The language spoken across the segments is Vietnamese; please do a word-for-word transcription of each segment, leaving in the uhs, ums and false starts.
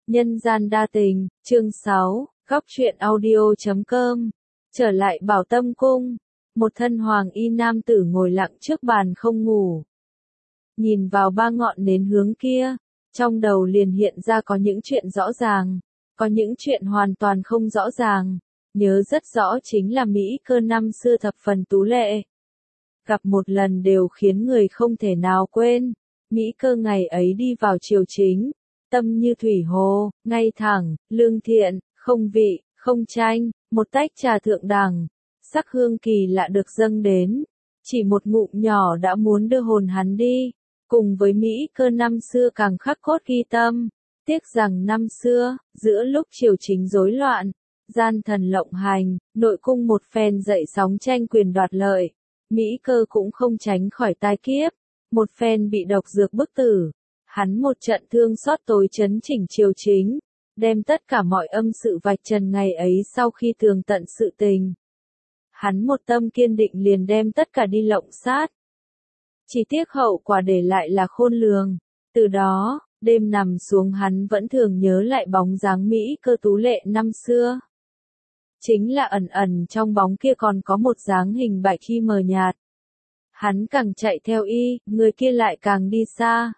Nhân gian đa tình, chương sáu, góc truyện audio chấm com. Trở lại Bảo Tâm Cung, một thân hoàng y nam tử ngồi lặng trước bàn không ngủ. Nhìn vào ba ngọn nến hướng kia, trong đầu liền hiện ra có những chuyện rõ ràng, có những chuyện hoàn toàn không rõ ràng. Nhớ rất rõ chính là Mỹ Cơ năm xưa thập phần tú lệ. Gặp một lần đều khiến người không thể nào quên. Mỹ Cơ ngày ấy đi vào triều chính, tâm như thủy hồ, ngay thẳng, lương thiện, không vị, không tranh, một tách trà thượng đẳng, sắc hương kỳ lạ được dâng đến, chỉ một ngụm nhỏ đã muốn đưa hồn hắn đi, cùng với Mỹ Cơ năm xưa càng khắc cốt ghi tâm. Tiếc rằng năm xưa, giữa lúc triều chính rối loạn, gian thần lộng hành, nội cung một phen dậy sóng tranh quyền đoạt lợi, Mỹ Cơ cũng không tránh khỏi tai kiếp, một phen bị độc dược bức tử. Hắn một trận thương xót tối chấn chỉnh triều chính, đem tất cả mọi âm sự vạch trần ngày ấy sau khi tường tận sự tình. Hắn một tâm kiên định liền đem tất cả đi lộng sát. Chỉ tiếc hậu quả để lại là khôn lường. Từ đó, đêm nằm xuống hắn vẫn thường nhớ lại bóng dáng Mỹ Cơ tú lệ năm xưa. Chính là ẩn ẩn trong bóng kia còn có một dáng hình bạch y mờ nhạt. Hắn càng chạy theo y, người kia lại càng đi xa.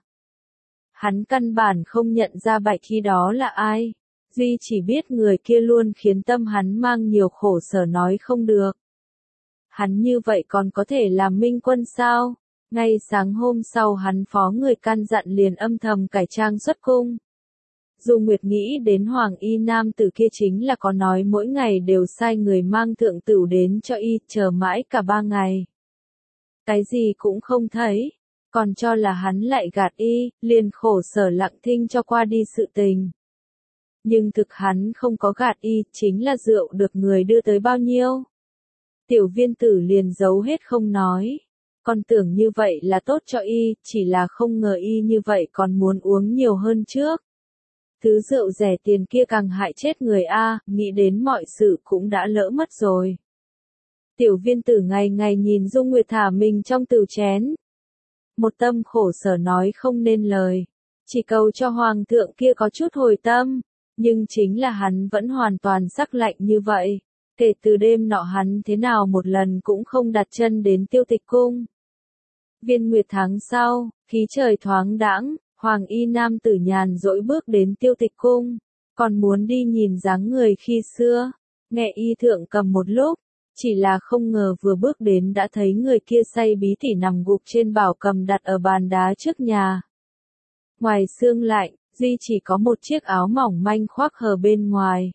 Hắn căn bản không nhận ra bạch y đó là ai, duy chỉ biết người kia luôn khiến tâm hắn mang nhiều khổ sở nói không được. Hắn như vậy còn có thể làm minh quân sao? Ngay sáng hôm sau hắn phó người căn dặn liền âm thầm cải trang xuất cung. Dù Nguyệt nghĩ đến hoàng y nam tử kia chính là có nói mỗi ngày đều sai người mang thượng tửu đến cho y, chờ mãi cả ba ngày. Cái gì cũng không thấy. Còn cho là hắn lại gạt y, liền khổ sở lặng thinh cho qua đi sự tình. Nhưng thực hắn không có gạt y, chính là rượu được người đưa tới bao nhiêu. Tiểu viên tử liền giấu hết không nói. Còn tưởng như vậy là tốt cho y, chỉ là không ngờ y như vậy còn muốn uống nhiều hơn trước. Thứ rượu rẻ tiền kia càng hại chết người a, nghĩ đến mọi sự cũng đã lỡ mất rồi. Tiểu viên tử ngày ngày nhìn Dung Nguyệt thả mình trong tửu chén. Một tâm khổ sở nói không nên lời, chỉ cầu cho hoàng thượng kia có chút hồi tâm, nhưng chính là hắn vẫn hoàn toàn sắc lạnh như vậy. Kể từ đêm nọ hắn thế nào một lần cũng không đặt chân đến Tiêu Tịch cung. Viên Nguyệt tháng sau, khí trời thoáng đãng, hoàng y nam tử nhàn rỗi bước đến Tiêu Tịch cung, còn muốn đi nhìn dáng người khi xưa, nghe y thượng cầm một lúc. Chỉ là không ngờ vừa bước đến đã thấy người kia say bí tỉ nằm gục trên bảo cầm đặt ở bàn đá trước nhà. Ngoài sương lạnh, duy chỉ có một chiếc áo mỏng manh khoác hở bên ngoài.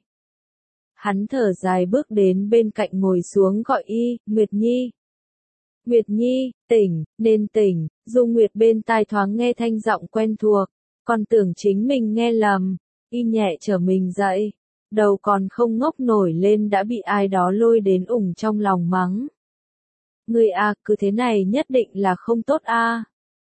Hắn thở dài bước đến bên cạnh ngồi xuống gọi y, Nguyệt Nhi. Nguyệt Nhi, tỉnh, nên tỉnh, Dung Nguyệt bên tai thoáng nghe thanh giọng quen thuộc, còn tưởng chính mình nghe lầm, y nhẹ trở mình dậy. Đầu còn không ngốc nổi lên đã bị ai đó lôi đến ủng trong lòng mắng. Người à, cứ thế này nhất định là không tốt a. À.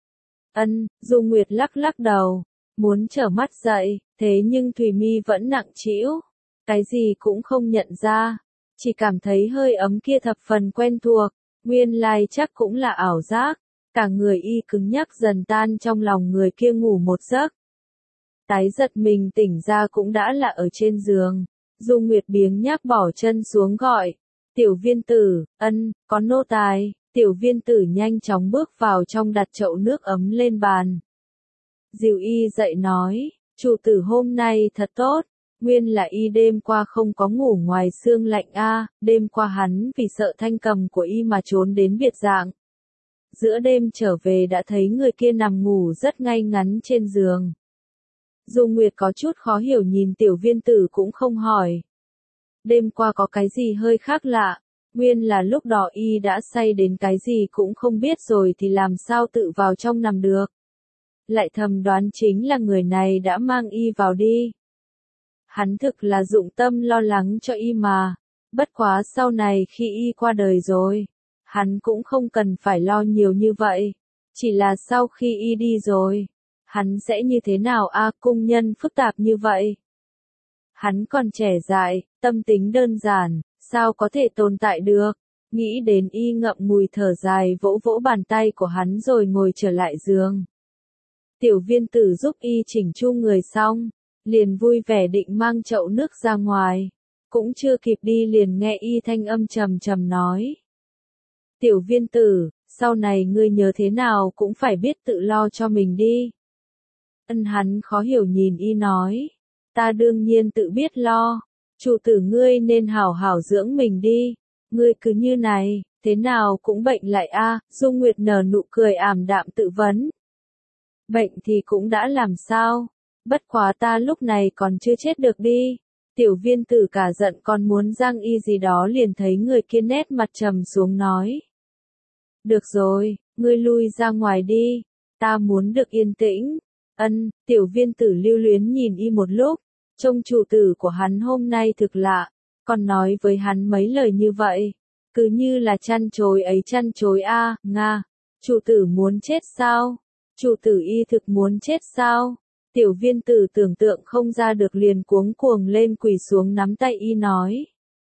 Ân, Du Nguyệt lắc lắc đầu, muốn trở mắt dậy, thế nhưng Thùy Mi vẫn nặng trĩu, cái gì cũng không nhận ra, chỉ cảm thấy hơi ấm kia thập phần quen thuộc, nguyên lai chắc cũng là ảo giác, cả người y cứng nhắc dần tan trong lòng người kia ngủ một giấc. Tái giật mình tỉnh ra cũng đã là ở trên giường. Dung Nguyệt biếng nhác bỏ chân xuống gọi. Tiểu viên tử, ân, có nô tài. Tiểu viên tử nhanh chóng bước vào trong đặt chậu nước ấm lên bàn. Dìu y dậy nói, chủ tử hôm nay thật tốt. Nguyên là y đêm qua không có ngủ ngoài sương lạnh a, đêm qua hắn vì sợ thanh cầm của y mà trốn đến biệt dạng. Giữa đêm trở về đã thấy người kia nằm ngủ rất ngay ngắn trên giường. Dung Nguyệt có chút khó hiểu nhìn tiểu viên tử cũng không hỏi. Đêm qua có cái gì hơi khác lạ, nguyên là lúc đó y đã say đến cái gì cũng không biết rồi thì làm sao tự vào trong nằm được. Lại thầm đoán chính là người này đã mang y vào đi. Hắn thực là dụng tâm lo lắng cho y mà, bất quá sau này khi y qua đời rồi, hắn cũng không cần phải lo nhiều như vậy, chỉ là sau khi y đi rồi. Hắn sẽ như thế nào a, à, cung nhân phức tạp như vậy. Hắn còn trẻ dại, tâm tính đơn giản, sao có thể tồn tại được. Nghĩ đến y ngậm ngùi thở dài vỗ vỗ bàn tay của hắn rồi ngồi trở lại giường. Tiểu viên tử giúp y chỉnh chu người xong, liền vui vẻ định mang chậu nước ra ngoài. Cũng chưa kịp đi liền nghe y thanh âm trầm trầm nói. Tiểu viên tử, sau này ngươi nhớ thế nào cũng phải biết tự lo cho mình đi. Ân hắn khó hiểu nhìn y nói. Ta đương nhiên tự biết lo. Chủ tử ngươi nên hảo hảo dưỡng mình đi. Ngươi cứ như này, thế nào cũng bệnh lại a. Dung Nguyệt nở nụ cười ảm đạm tự vấn. Bệnh thì cũng đã làm sao. Bất quá ta lúc này còn chưa chết được đi. Tiểu viên tử cả giận còn muốn giang y gì đó liền thấy người kia nét mặt trầm xuống nói. Được rồi, ngươi lui ra ngoài đi. Ta muốn được yên tĩnh. Ân, tiểu viên tử lưu luyến nhìn y một lúc. Trông chủ tử của hắn hôm nay thực lạ. Còn nói với hắn mấy lời như vậy. Cứ như là chăn chối ấy chăn chối a, Nga. Chủ tử muốn chết sao? Chủ tử y thực muốn chết sao? Tiểu viên tử tưởng tượng không ra được liền cuống cuồng lên quỳ xuống nắm tay y nói.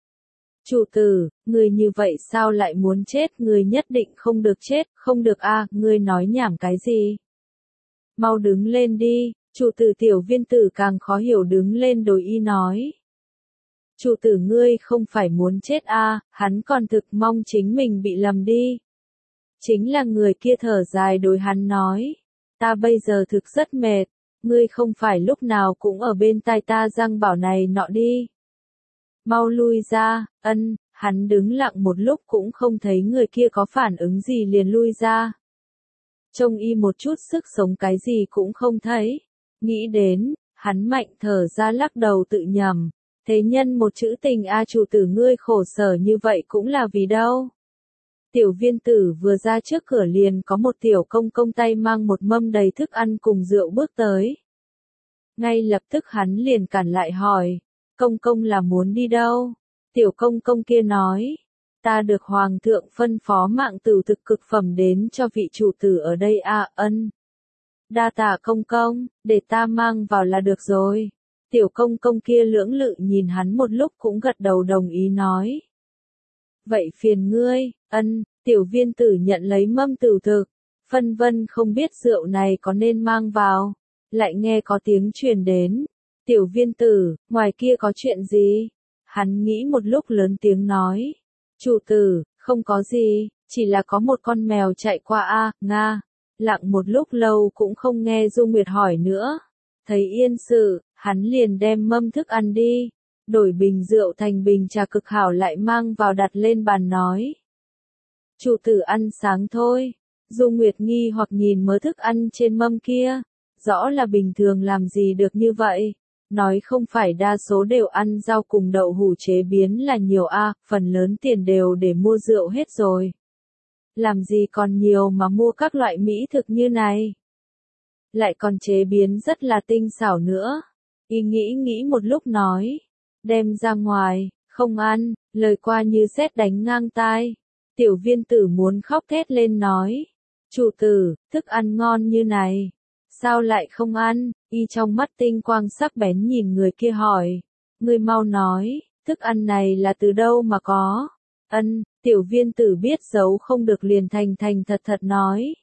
Chủ tử, người như vậy sao lại muốn chết, người nhất định không được chết, không được a, à, người nói nhảm cái gì? Mau đứng lên đi, chủ tử tiểu viên tử càng khó hiểu đứng lên đối y nói. Chủ tử ngươi không phải muốn chết a, à, hắn còn thực mong chính mình bị lầm đi. Chính là người kia thở dài đối hắn nói. Ta bây giờ thực rất mệt. Ngươi không phải lúc nào cũng ở bên tai ta răng bảo này nọ đi. Mau lui ra, ân, hắn đứng lặng một lúc cũng không thấy người kia có phản ứng gì liền lui ra. Trông y một chút sức sống cái gì cũng không thấy. Nghĩ đến, hắn mạnh thở ra lắc đầu tự nhầm. Thế nhân một chữ tình a, chủ tử ngươi khổ sở như vậy cũng là vì đâu. Tiểu viên tử vừa ra trước cửa liền có một tiểu công công tay mang một mâm đầy thức ăn cùng rượu bước tới. Ngay lập tức hắn liền cản lại hỏi, công công là muốn đi đâu? Tiểu công công kia nói, ta được hoàng thượng phân phó mạng tử thực cực phẩm đến cho vị chủ tử ở đây a, ân. Đa tạ công công, để ta mang vào là được rồi. Tiểu công công kia lưỡng lự nhìn hắn một lúc cũng gật đầu đồng ý nói. Vậy phiền ngươi, ân, tiểu viên tử nhận lấy mâm tử thực, phân vân không biết rượu này có nên mang vào, lại nghe có tiếng truyền đến. Tiểu viên tử, ngoài kia có chuyện gì? Hắn nghĩ một lúc lớn tiếng nói. Chủ tử, không có gì, chỉ là có một con mèo chạy qua a, Nga. Lặng một lúc lâu cũng không nghe Dung Nguyệt hỏi nữa. Thấy yên sự, hắn liền đem mâm thức ăn đi. Đổi bình rượu thành bình trà cực hảo lại mang vào đặt lên bàn nói. Chủ tử ăn sáng thôi. Dung Nguyệt nghi hoặc nhìn mớ thức ăn trên mâm kia. Rõ là bình thường làm gì được như vậy. Nói không phải đa số đều ăn rau cùng đậu hủ chế biến là nhiều a, à, phần lớn tiền đều để mua rượu hết rồi. Làm gì còn nhiều mà mua các loại mỹ thực như này. Lại còn chế biến rất là tinh xảo nữa. Y nghĩ nghĩ một lúc nói. Đem ra ngoài, không ăn, lời qua như sét đánh ngang tai. Tiểu viên tử muốn khóc thét lên nói. Chủ tử, thức ăn ngon như này. Sao lại không ăn? Y trong mắt tinh quang sắc bén nhìn người kia hỏi. Người mau nói, thức ăn này là từ đâu mà có? Ân, tiểu viên tử biết giấu không được liền thành thành thật thật nói.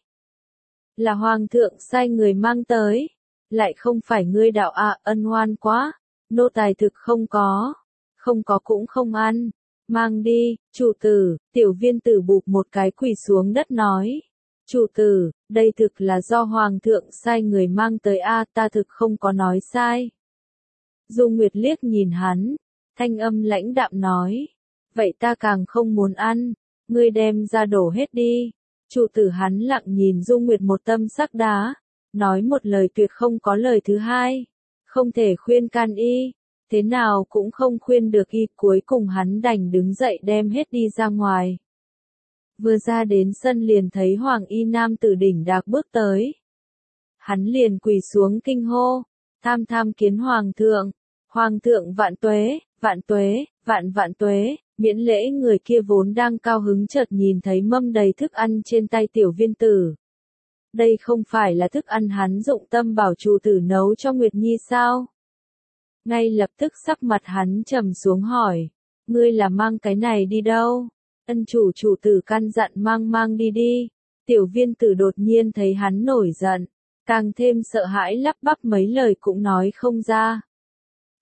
Là hoàng thượng sai người mang tới. Lại không phải ngươi đạo ạ, à, ân oan quá. Nô tài thực không có. Không có cũng không ăn. Mang đi, chủ tử, tiểu viên tử bụp một cái quỳ xuống đất nói. Chủ tử, đây thực là do hoàng thượng sai người mang tới a, ta thực không có nói sai. Dung Nguyệt liếc nhìn hắn, thanh âm lãnh đạm nói. Vậy ta càng không muốn ăn, ngươi đem ra đổ hết đi. Chủ tử hắn lặng nhìn Dung Nguyệt một tâm sắc đá, nói một lời tuyệt không có lời thứ hai. Không thể khuyên can y, thế nào cũng không khuyên được y, cuối cùng hắn đành đứng dậy đem hết đi ra ngoài. Vừa ra đến sân liền thấy Hoàng y nam tử đỉnh đạc bước tới. Hắn liền quỳ xuống kinh hô, tham tham kiến Hoàng thượng, Hoàng thượng vạn tuế, vạn tuế, vạn vạn tuế, miễn lễ. Người kia vốn đang cao hứng chợt nhìn thấy mâm đầy thức ăn trên tay tiểu viên tử. Đây không phải là thức ăn hắn dụng tâm bảo chủ tử nấu cho Nguyệt Nhi sao? Ngay lập tức sắc mặt hắn trầm xuống hỏi, ngươi là mang cái này đi đâu? Ân chủ chủ tử căn dặn mang mang đi đi. Tiểu viên tử đột nhiên thấy hắn nổi giận, càng thêm sợ hãi lắp bắp mấy lời cũng nói không ra.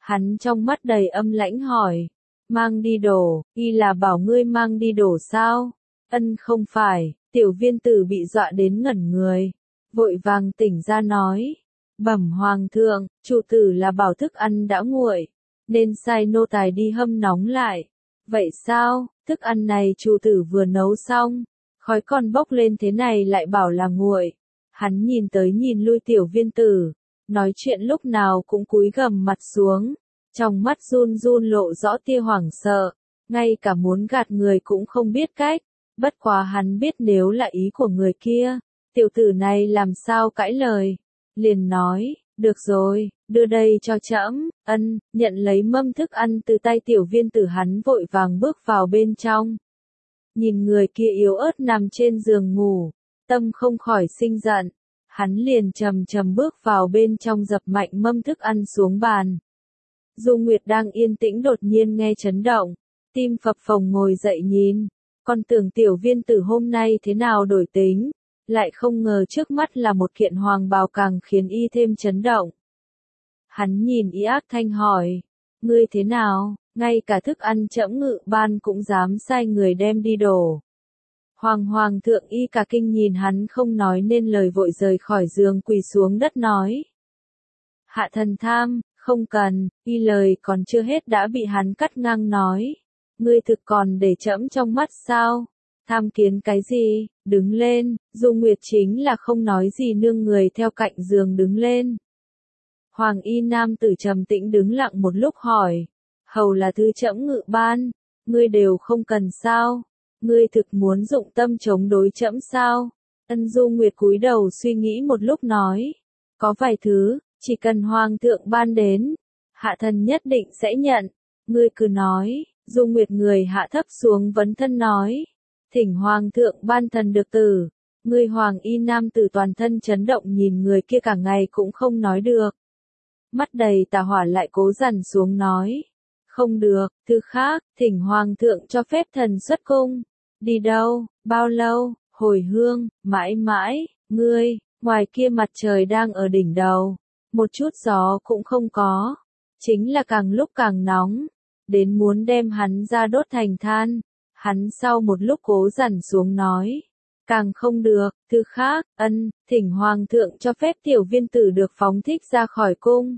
Hắn trong mắt đầy âm lãnh hỏi, mang đi đồ, y là bảo ngươi mang đi đồ sao? Ân không phải, tiểu viên tử bị dọa đến ngẩn người, vội vàng tỉnh ra nói, bẩm hoàng thượng, chủ tử là bảo thức ăn đã nguội, nên sai nô tài đi hâm nóng lại. Vậy sao, thức ăn này chủ tử vừa nấu xong, khói còn bốc lên thế này lại bảo là nguội. Hắn nhìn tới nhìn lui tiểu viên tử, nói chuyện lúc nào cũng cúi gằm mặt xuống, trong mắt run run lộ rõ tia hoảng sợ, ngay cả muốn gạt người cũng không biết cách. Bất quá hắn biết nếu là ý của người kia, tiểu tử này làm sao cãi lời, liền nói, được rồi, đưa đây cho trẫm. Ân, nhận lấy mâm thức ăn từ tay tiểu viên tử, hắn vội vàng bước vào bên trong. Nhìn người kia yếu ớt nằm trên giường ngủ, tâm không khỏi sinh giận, hắn liền chầm chầm bước vào bên trong dập mạnh mâm thức ăn xuống bàn. Du Nguyệt đang yên tĩnh đột nhiên nghe chấn động, tim phập phồng ngồi dậy nhìn, còn tưởng tiểu viên tử hôm nay thế nào đổi tính, lại không ngờ trước mắt là một kiện hoàng bào càng khiến y thêm chấn động. Hắn nhìn y ác thanh hỏi, ngươi thế nào, ngay cả thức ăn trẫm ngự ban cũng dám sai người đem đi đổ. Hoàng hoàng thượng y cả kinh nhìn hắn không nói nên lời, vội rời khỏi giường quỳ xuống đất nói. Hạ thần tham, không cần, y lời còn chưa hết đã bị hắn cắt ngang nói. Ngươi thực còn để trẫm trong mắt sao? Tham kiến cái gì? Đứng lên. Du Nguyệt chính là không nói gì nương người theo cạnh giường đứng lên. Hoàng y nam tử trầm tĩnh đứng lặng một lúc hỏi, hầu là thứ trẫm ngự ban, ngươi đều không cần sao? Ngươi thực muốn dụng tâm chống đối trẫm sao? Ân Du Nguyệt cúi đầu suy nghĩ một lúc nói, có vài thứ, chỉ cần hoàng thượng ban đến, hạ thần nhất định sẽ nhận. Ngươi cứ nói. Du Nguyệt người hạ thấp xuống vấn thân nói, thỉnh hoàng thượng ban thần được tử. Ngươi hoàng y nam tử toàn thân chấn động nhìn người kia cả ngày cũng không nói được. Mắt đầy tà hỏa lại cố dằn xuống nói, không được, thứ khác, thỉnh hoàng thượng cho phép thần xuất cung. Đi đâu, bao lâu, hồi hương, mãi mãi, ngươi, ngoài kia mặt trời đang ở đỉnh đầu, một chút gió cũng không có, chính là càng lúc càng nóng, đến muốn đem hắn ra đốt thành than. Hắn sau một lúc cố dằn xuống nói, càng không được, thứ khác, ân, thỉnh hoàng thượng cho phép tiểu viên tử được phóng thích ra khỏi cung.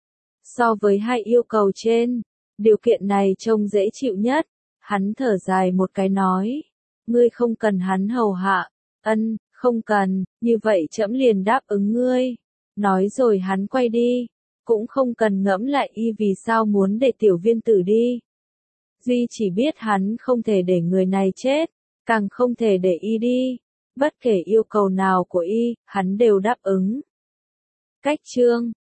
So với hai yêu cầu trên, điều kiện này trông dễ chịu nhất. Hắn thở dài một cái nói, ngươi không cần hắn hầu hạ. Ân, không cần, như vậy trẫm liền đáp ứng ngươi. Nói rồi hắn quay đi, cũng không cần ngẫm lại y vì sao muốn để tiểu viên tử đi. Duy chỉ biết hắn không thể để người này chết, càng không thể để y đi. Bất kể yêu cầu nào của y, hắn đều đáp ứng. Cách chương